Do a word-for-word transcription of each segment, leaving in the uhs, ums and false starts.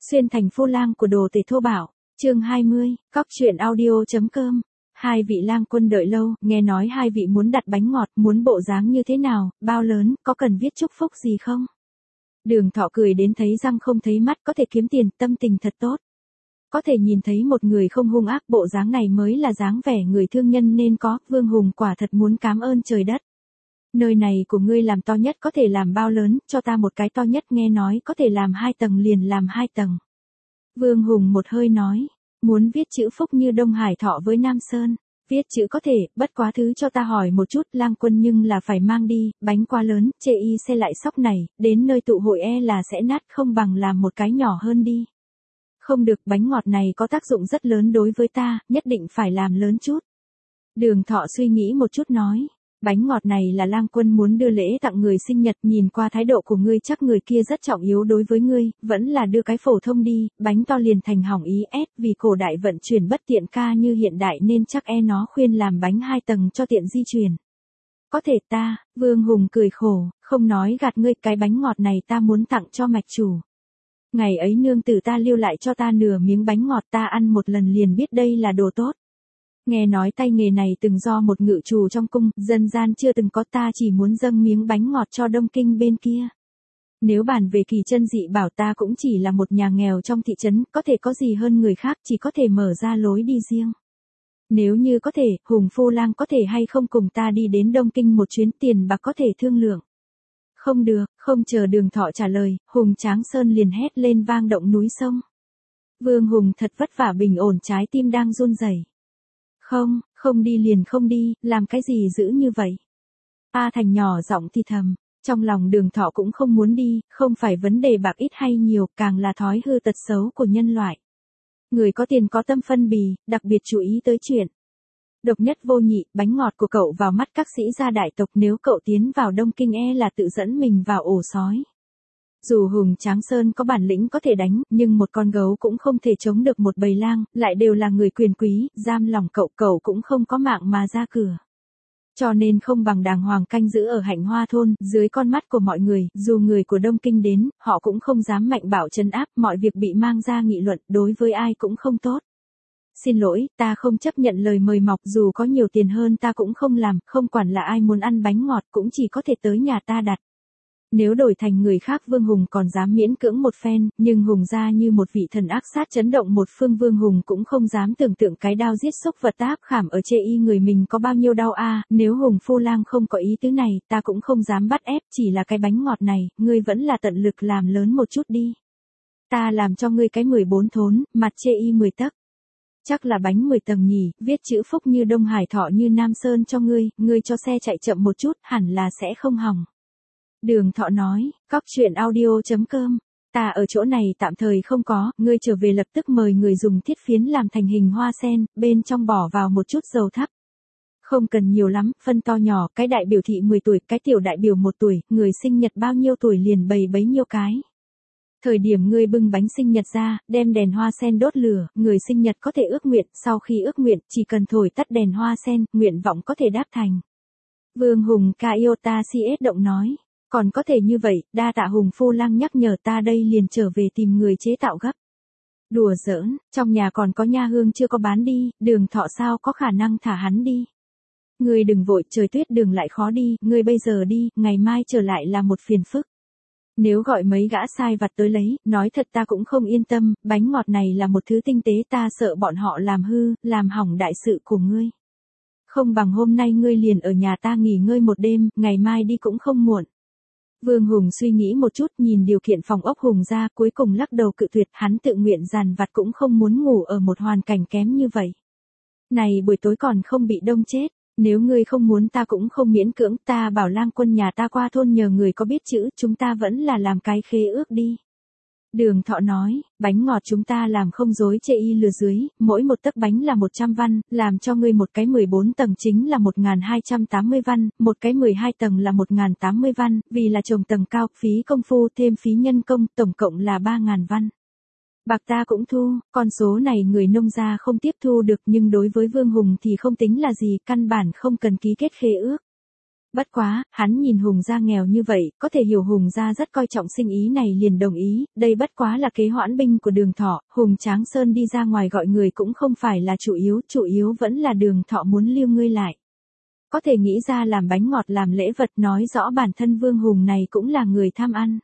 Xuyên thành phu lang của đồ tể thô bạo, chương hai mươi, cóc truyện audio.com. Hai vị lang quân đợi lâu, nghe nói hai vị muốn đặt bánh ngọt, muốn bộ dáng như thế nào, bao lớn, có cần viết chúc phúc gì không? Đường Thọ cười đến thấy răng không thấy mắt, có thể kiếm tiền, tâm tình thật tốt. Có thể nhìn thấy một người không hung ác, bộ dáng này mới là dáng vẻ người thương nhân nên có, Vương Hùng quả thật muốn cảm ơn trời đất. Nơi này của ngươi làm to nhất có thể làm bao lớn, cho ta một cái to nhất, nghe nói có thể làm hai tầng liền làm hai tầng. Vương Hùng một hơi nói, muốn viết chữ phúc như Đông Hải Thọ với Nam Sơn, viết chữ có thể, bất quá thứ cho ta hỏi một chút, lang quân nhưng là phải mang đi, bánh quá lớn, chê y xe lại sóc này, đến nơi tụ hội e là sẽ nát, không bằng làm một cái nhỏ hơn đi. Không được, bánh ngọt này có tác dụng rất lớn đối với ta, nhất định phải làm lớn chút. Đường Thọ suy nghĩ một chút nói, bánh ngọt này là lang quân muốn đưa lễ tặng người sinh nhật, nhìn qua thái độ của ngươi chắc người kia rất trọng yếu đối với ngươi, vẫn là đưa cái phổ thông đi, bánh to liền thành hỏng ý ép, vì cổ đại vận chuyển bất tiện ca như hiện đại nên chắc e nó khuyên làm bánh hai tầng cho tiện di chuyển. Có thể ta, Vương Hùng cười khổ, không nói gạt ngươi, cái bánh ngọt này ta muốn tặng cho mạch chủ. Ngày ấy nương tử ta lưu lại cho ta nửa miếng bánh ngọt, ta ăn một lần liền biết đây là đồ tốt. Nghe nói tay nghề này từng do một ngự trù trong cung, dân gian chưa từng có, ta chỉ muốn dâng miếng bánh ngọt cho Đông Kinh bên kia. Nếu bàn về kỳ chân dị bảo ta cũng chỉ là một nhà nghèo trong thị trấn, có thể có gì hơn người khác, chỉ có thể mở ra lối đi riêng. Nếu như có thể, Hùng Phu Lang có thể hay không cùng ta đi đến Đông Kinh một chuyến, tiền bạc có thể thương lượng. Không được, không chờ Đường Thọ trả lời, Hùng Tráng Sơn liền hét lên vang động núi sông. Vương Hùng thật vất vả bình ổn trái tim đang run rẩy. Không, không đi liền không đi, làm cái gì dữ như vậy? A Thành nhỏ giọng thì thầm, trong lòng Đường Thọ cũng không muốn đi, không phải vấn đề bạc ít hay nhiều, càng là thói hư tật xấu của nhân loại. Người có tiền có tâm phân bì, đặc biệt chú ý tới chuyện độc nhất vô nhị, bánh ngọt của cậu vào mắt các sĩ gia đại tộc, nếu cậu tiến vào Đông Kinh e là tự dẫn mình vào ổ sói. Dù Hùng Tráng Sơn có bản lĩnh có thể đánh, nhưng một con gấu cũng không thể chống được một bầy lang, lại đều là người quyền quý, giam lòng cậu, cậu cũng không có mạng mà ra cửa. Cho nên không bằng đàng hoàng canh giữ ở Hạnh Hoa thôn, dưới con mắt của mọi người, dù người của Đông Kinh đến, họ cũng không dám mạnh bạo trấn áp, mọi việc bị mang ra nghị luận, đối với ai cũng không tốt. Xin lỗi, ta không chấp nhận lời mời mọc, dù có nhiều tiền hơn ta cũng không làm, không quản là ai muốn ăn bánh ngọt cũng chỉ có thể tới nhà ta đặt. Nếu đổi thành người khác Vương Hùng còn dám miễn cưỡng một phen, nhưng Hùng ra như một vị thần ác sát chấn động một phương, Vương Hùng cũng không dám tưởng tượng cái đao giết xúc vật áp khảm ở chê y người mình có bao nhiêu đau a. Nếu Hùng Phu Lang không có ý tứ này, ta cũng không dám bắt ép, chỉ là cái bánh ngọt này, ngươi vẫn là tận lực làm lớn một chút đi. Ta làm cho ngươi cái mười bốn thốn, mặt chê y mười tấc. Chắc là bánh mười tầng nhỉ, viết chữ phúc như Đông Hải Thọ như Nam Sơn cho ngươi, ngươi cho xe chạy chậm một chút, hẳn là sẽ không hỏng. Đường Thọ nói, cóc truyện audio.com, ta ở chỗ này tạm thời không có, ngươi trở về lập tức mời người dùng thiết phiến làm thành hình hoa sen, bên trong bỏ vào một chút dầu thắp. Không cần nhiều lắm, phân to nhỏ, cái đại biểu thị mười tuổi, cái tiểu đại biểu một tuổi, người sinh nhật bao nhiêu tuổi liền bày bấy nhiêu cái. Thời điểm ngươi bưng bánh sinh nhật ra, đem đèn hoa sen đốt lửa, người sinh nhật có thể ước nguyện, sau khi ước nguyện, chỉ cần thổi tắt đèn hoa sen, nguyện vọng có thể đáp thành. Vương Hùng Kaiota cs động nói. Còn có thể như vậy, đa tạ Hùng Phu Lang nhắc nhở, ta đây liền trở về tìm người chế tạo gấp. Đùa giỡn, trong nhà còn có nha hương chưa có bán đi, Đường Thọ sao có khả năng thả hắn đi. Ngươi đừng vội, trời tuyết đường lại khó đi, ngươi bây giờ đi, ngày mai trở lại là một phiền phức. Nếu gọi mấy gã sai vặt tới lấy, nói thật ta cũng không yên tâm, bánh ngọt này là một thứ tinh tế, ta sợ bọn họ làm hư, làm hỏng đại sự của ngươi. Không bằng hôm nay ngươi liền ở nhà ta nghỉ ngơi một đêm, ngày mai đi cũng không muộn. Vương Hùng suy nghĩ một chút, nhìn điều kiện phòng ốc Hùng ra, cuối cùng lắc đầu cự tuyệt, hắn tự nguyện dàn vặt cũng không muốn ngủ ở một hoàn cảnh kém như vậy. Này buổi tối còn không bị đông chết, nếu ngươi không muốn ta cũng không miễn cưỡng, ta bảo lang quân nhà ta qua thôn nhờ người có biết chữ, chúng ta vẫn là làm cái khế ước đi. Đường Thọ nói, bánh ngọt chúng ta làm không dối chê y lừa dưới, mỗi một tấc bánh là một trăm văn, làm cho ngươi một cái mười bốn tầng chính là một nghìn hai trăm tám mươi văn, một cái mười hai tầng là một nghìn tám mươi văn, vì là trồng tầng cao, phí công phu thêm phí nhân công, tổng cộng là ba nghìn văn. Bạc ta cũng thu, con số này người nông gia không tiếp thu được, nhưng đối với Vương Hùng thì không tính là gì, căn bản không cần ký kết khế ước. Bất quá, hắn nhìn Hùng gia nghèo như vậy, có thể hiểu Hùng gia rất coi trọng sinh ý này liền đồng ý, đây bất quá là kế hoãn binh của Đường Thọ, Hùng Tráng Sơn đi ra ngoài gọi người cũng không phải là chủ yếu, chủ yếu vẫn là Đường Thọ muốn lưu ngươi lại. Có thể nghĩ ra làm bánh ngọt làm lễ vật nói rõ bản thân Vương Hùng này cũng là người tham ăn.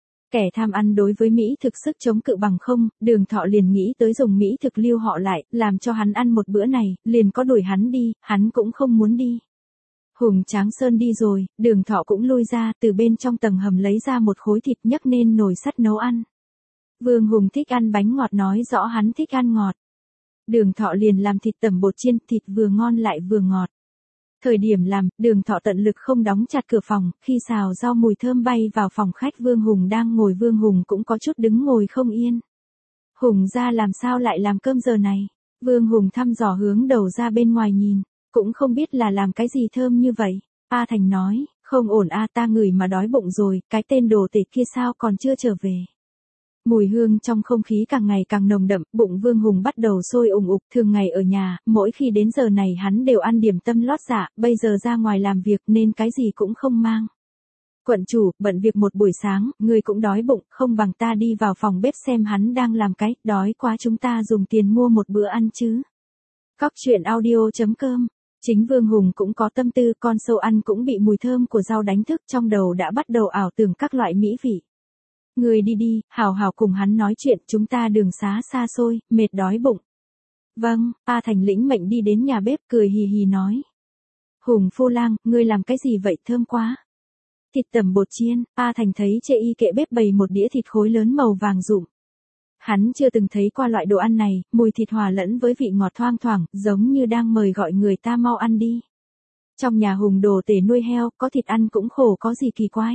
Kẻ tham ăn đối với Mỹ thực sức chống cự bằng không, Đường Thọ liền nghĩ tới dùng Mỹ thực lưu họ lại, làm cho hắn ăn một bữa này, liền có đuổi hắn đi, hắn cũng không muốn đi. Hùng Tráng Sơn đi rồi, Đường Thọ cũng lui ra, từ bên trong tầng hầm lấy ra một khối thịt nhấc lên nồi sắt nấu ăn. Vương Hùng thích ăn bánh ngọt nói rõ hắn thích ăn ngọt. Đường Thọ liền làm thịt tẩm bột chiên, thịt vừa ngon lại vừa ngọt. Thời điểm làm, Đường Thọ tận lực không đóng chặt cửa phòng, khi xào rau mùi thơm bay vào phòng khách Vương Hùng đang ngồi Vương Hùng cũng có chút đứng ngồi không yên. Hùng ra làm sao lại làm cơm giờ này? Vương Hùng thăm dò hướng đầu ra bên ngoài nhìn, cũng không biết là làm cái gì thơm như vậy. A Thành nói, không ổn a ta ngửi mà đói bụng rồi, cái tên đồ tể kia sao còn chưa trở về. Mùi hương trong không khí càng ngày càng nồng đậm, bụng Vương Hùng bắt đầu sôi ủng ục, thường ngày ở nhà, mỗi khi đến giờ này hắn đều ăn điểm tâm lót dạ, bây giờ ra ngoài làm việc nên cái gì cũng không mang. Quận chủ, bận việc một buổi sáng, người cũng đói bụng, không bằng ta đi vào phòng bếp xem hắn đang làm cái, đói quá chúng ta dùng tiền mua một bữa ăn chứ. Cóc truyện audio chấm com. Chính Vương Hùng cũng có tâm tư, con sâu ăn cũng bị mùi thơm của rau đánh thức, trong đầu đã bắt đầu ảo tưởng các loại mỹ vị. Người đi đi, hào hào cùng hắn nói chuyện, chúng ta đường xá xa xôi, mệt đói bụng. Vâng, A Thành lĩnh mệnh đi đến nhà bếp cười hì hì nói. Hùng phu lang, ngươi làm cái gì vậy thơm quá. Thịt tẩm bột chiên, A Thành thấy chê y kệ bếp bày một đĩa thịt khối lớn màu vàng rụm. Hắn chưa từng thấy qua loại đồ ăn này, mùi thịt hòa lẫn với vị ngọt thoang thoảng, giống như đang mời gọi người ta mau ăn đi. Trong nhà Hùng đồ tể nuôi heo, có thịt ăn cũng khổ có gì kỳ quái.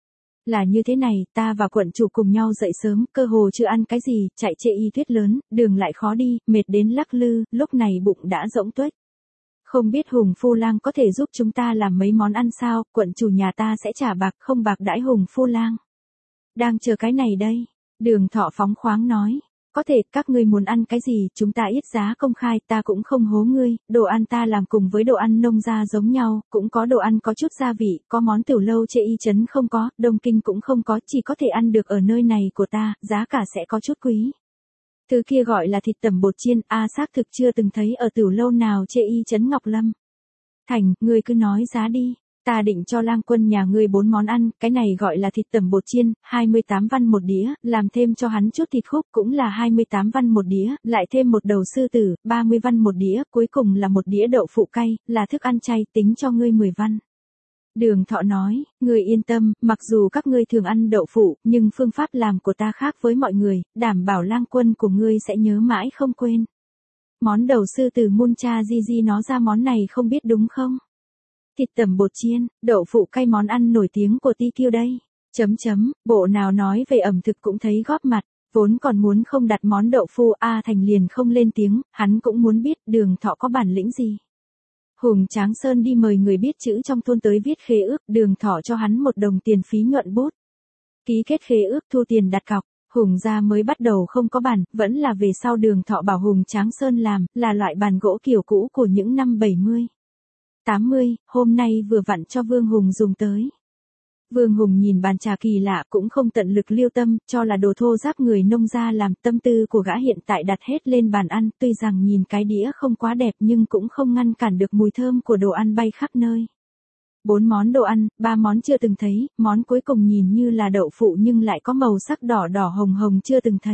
Là như thế này, ta và quận chủ cùng nhau dậy sớm, cơ hồ chưa ăn cái gì, chạy chê y tuyết lớn, đường lại khó đi, mệt đến lắc lư, lúc này bụng đã rỗng tuếch. Không biết Hùng phu lang có thể giúp chúng ta làm mấy món ăn sao, quận chủ nhà ta sẽ trả bạc không bạc đãi Hùng phu lang. Đang chờ cái này đây, Đường Thọ phóng khoáng nói. Có thể, các ngươi muốn ăn cái gì, chúng ta ít giá công khai, ta cũng không hố ngươi, đồ ăn ta làm cùng với đồ ăn nông gia giống nhau, cũng có đồ ăn có chút gia vị, có món tiểu lâu chê y trấn không có, Đông Kinh cũng không có, chỉ có thể ăn được ở nơi này của ta, giá cả sẽ có chút quý. Thứ kia gọi là thịt tẩm bột chiên, a xác thực chưa từng thấy ở tiểu lâu nào chê y trấn Ngọc Lâm. Thành, ngươi cứ nói giá đi. Ta định cho lang quân nhà ngươi bốn món ăn, cái này gọi là thịt tẩm bột chiên, hai mươi tám văn một đĩa, làm thêm cho hắn chút thịt khúc cũng là hai mươi tám văn một đĩa, lại thêm một đầu sư tử, ba mươi văn một đĩa, cuối cùng là một đĩa đậu phụ cay, là thức ăn chay, tính cho ngươi mười văn. Đường Thọ nói, ngươi yên tâm, mặc dù các ngươi thường ăn đậu phụ, nhưng phương pháp làm của ta khác với mọi người, đảm bảo lang quân của ngươi sẽ nhớ mãi không quên. Món đầu sư tử mun cha di di nó ra món này không biết đúng không? Thịt tẩm bột chiên, đậu phụ cay món ăn nổi tiếng của Ti Kiêu đây. Chấm chấm, bộ nào nói về ẩm thực cũng thấy góp mặt, vốn còn muốn không đặt món đậu phụ A Thành liền không lên tiếng, hắn cũng muốn biết Đường Thọ có bản lĩnh gì. Hùng Tráng Sơn đi mời người biết chữ trong thôn tới viết khế ước, Đường Thọ cho hắn một đồng tiền phí nhuận bút. Ký kết khế ước thu tiền đặt cọc, Hùng gia mới bắt đầu không có bàn, vẫn là về sau Đường Thọ bảo Hùng Tráng Sơn làm, là loại bàn gỗ kiểu cũ của những năm bảy mươi. tám mươi, hôm nay vừa vặn cho Vương Hùng dùng tới. Vương Hùng nhìn bàn trà kỳ lạ cũng không tận lực liêu tâm, cho là đồ thô ráp người nông gia làm, tâm tư của gã hiện tại đặt hết lên bàn ăn, tuy rằng nhìn cái đĩa không quá đẹp nhưng cũng không ngăn cản được mùi thơm của đồ ăn bay khắp nơi. Bốn món đồ ăn, ba món chưa từng thấy, món cuối cùng nhìn như là đậu phụ nhưng lại có màu sắc đỏ đỏ hồng hồng chưa từng thấy.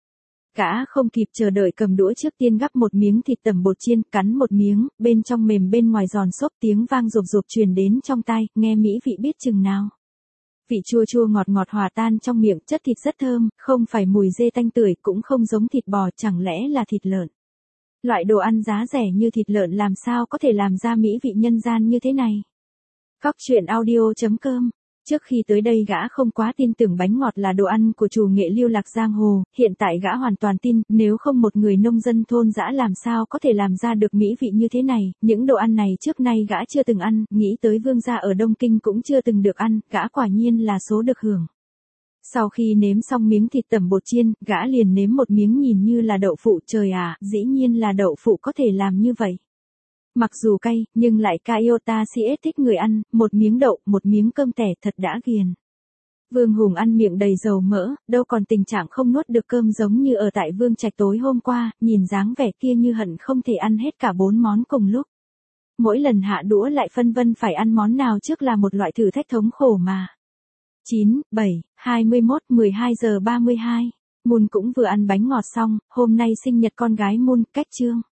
Gã không kịp chờ đợi cầm đũa trước tiên gắp một miếng thịt tẩm bột chiên, cắn một miếng, bên trong mềm bên ngoài giòn xốp, tiếng vang rộp rộp truyền đến trong tai, nghe mỹ vị biết chừng nào. Vị chua chua ngọt ngọt hòa tan trong miệng, chất thịt rất thơm, không phải mùi dê tanh tưởi, cũng không giống thịt bò, chẳng lẽ là thịt lợn. Loại đồ ăn giá rẻ như thịt lợn làm sao có thể làm ra mỹ vị nhân gian như thế này. Cóc truyện audio chấm com. Trước khi tới đây gã không quá tin tưởng bánh ngọt là đồ ăn của chủ nghệ lưu lạc giang hồ, hiện tại gã hoàn toàn tin, nếu không một người nông dân thôn dã làm sao có thể làm ra được mỹ vị như thế này, những đồ ăn này trước nay gã chưa từng ăn, nghĩ tới vương gia ở Đông Kinh cũng chưa từng được ăn, gã quả nhiên là số được hưởng. Sau khi nếm xong miếng thịt tẩm bột chiên, gã liền nếm một miếng nhìn như là đậu phụ, trời à, dĩ nhiên là đậu phụ có thể làm như vậy. Mặc dù cay, nhưng lại ca iota si ét thích người ăn, một miếng đậu, một miếng cơm tẻ thật đã ghiền. Vương Hùng ăn miệng đầy dầu mỡ, đâu còn tình trạng không nuốt được cơm giống như ở tại Vương Trạch tối hôm qua, nhìn dáng vẻ kia như hận không thể ăn hết cả bốn món cùng lúc. Mỗi lần hạ đũa lại phân vân phải ăn món nào trước là một loại thử thách thống khổ mà. chín, bảy, hai mươi mốt, mười hai giờ ba mươi hai. Moon cũng vừa ăn bánh ngọt xong, hôm nay sinh nhật con gái Moon, cách chương.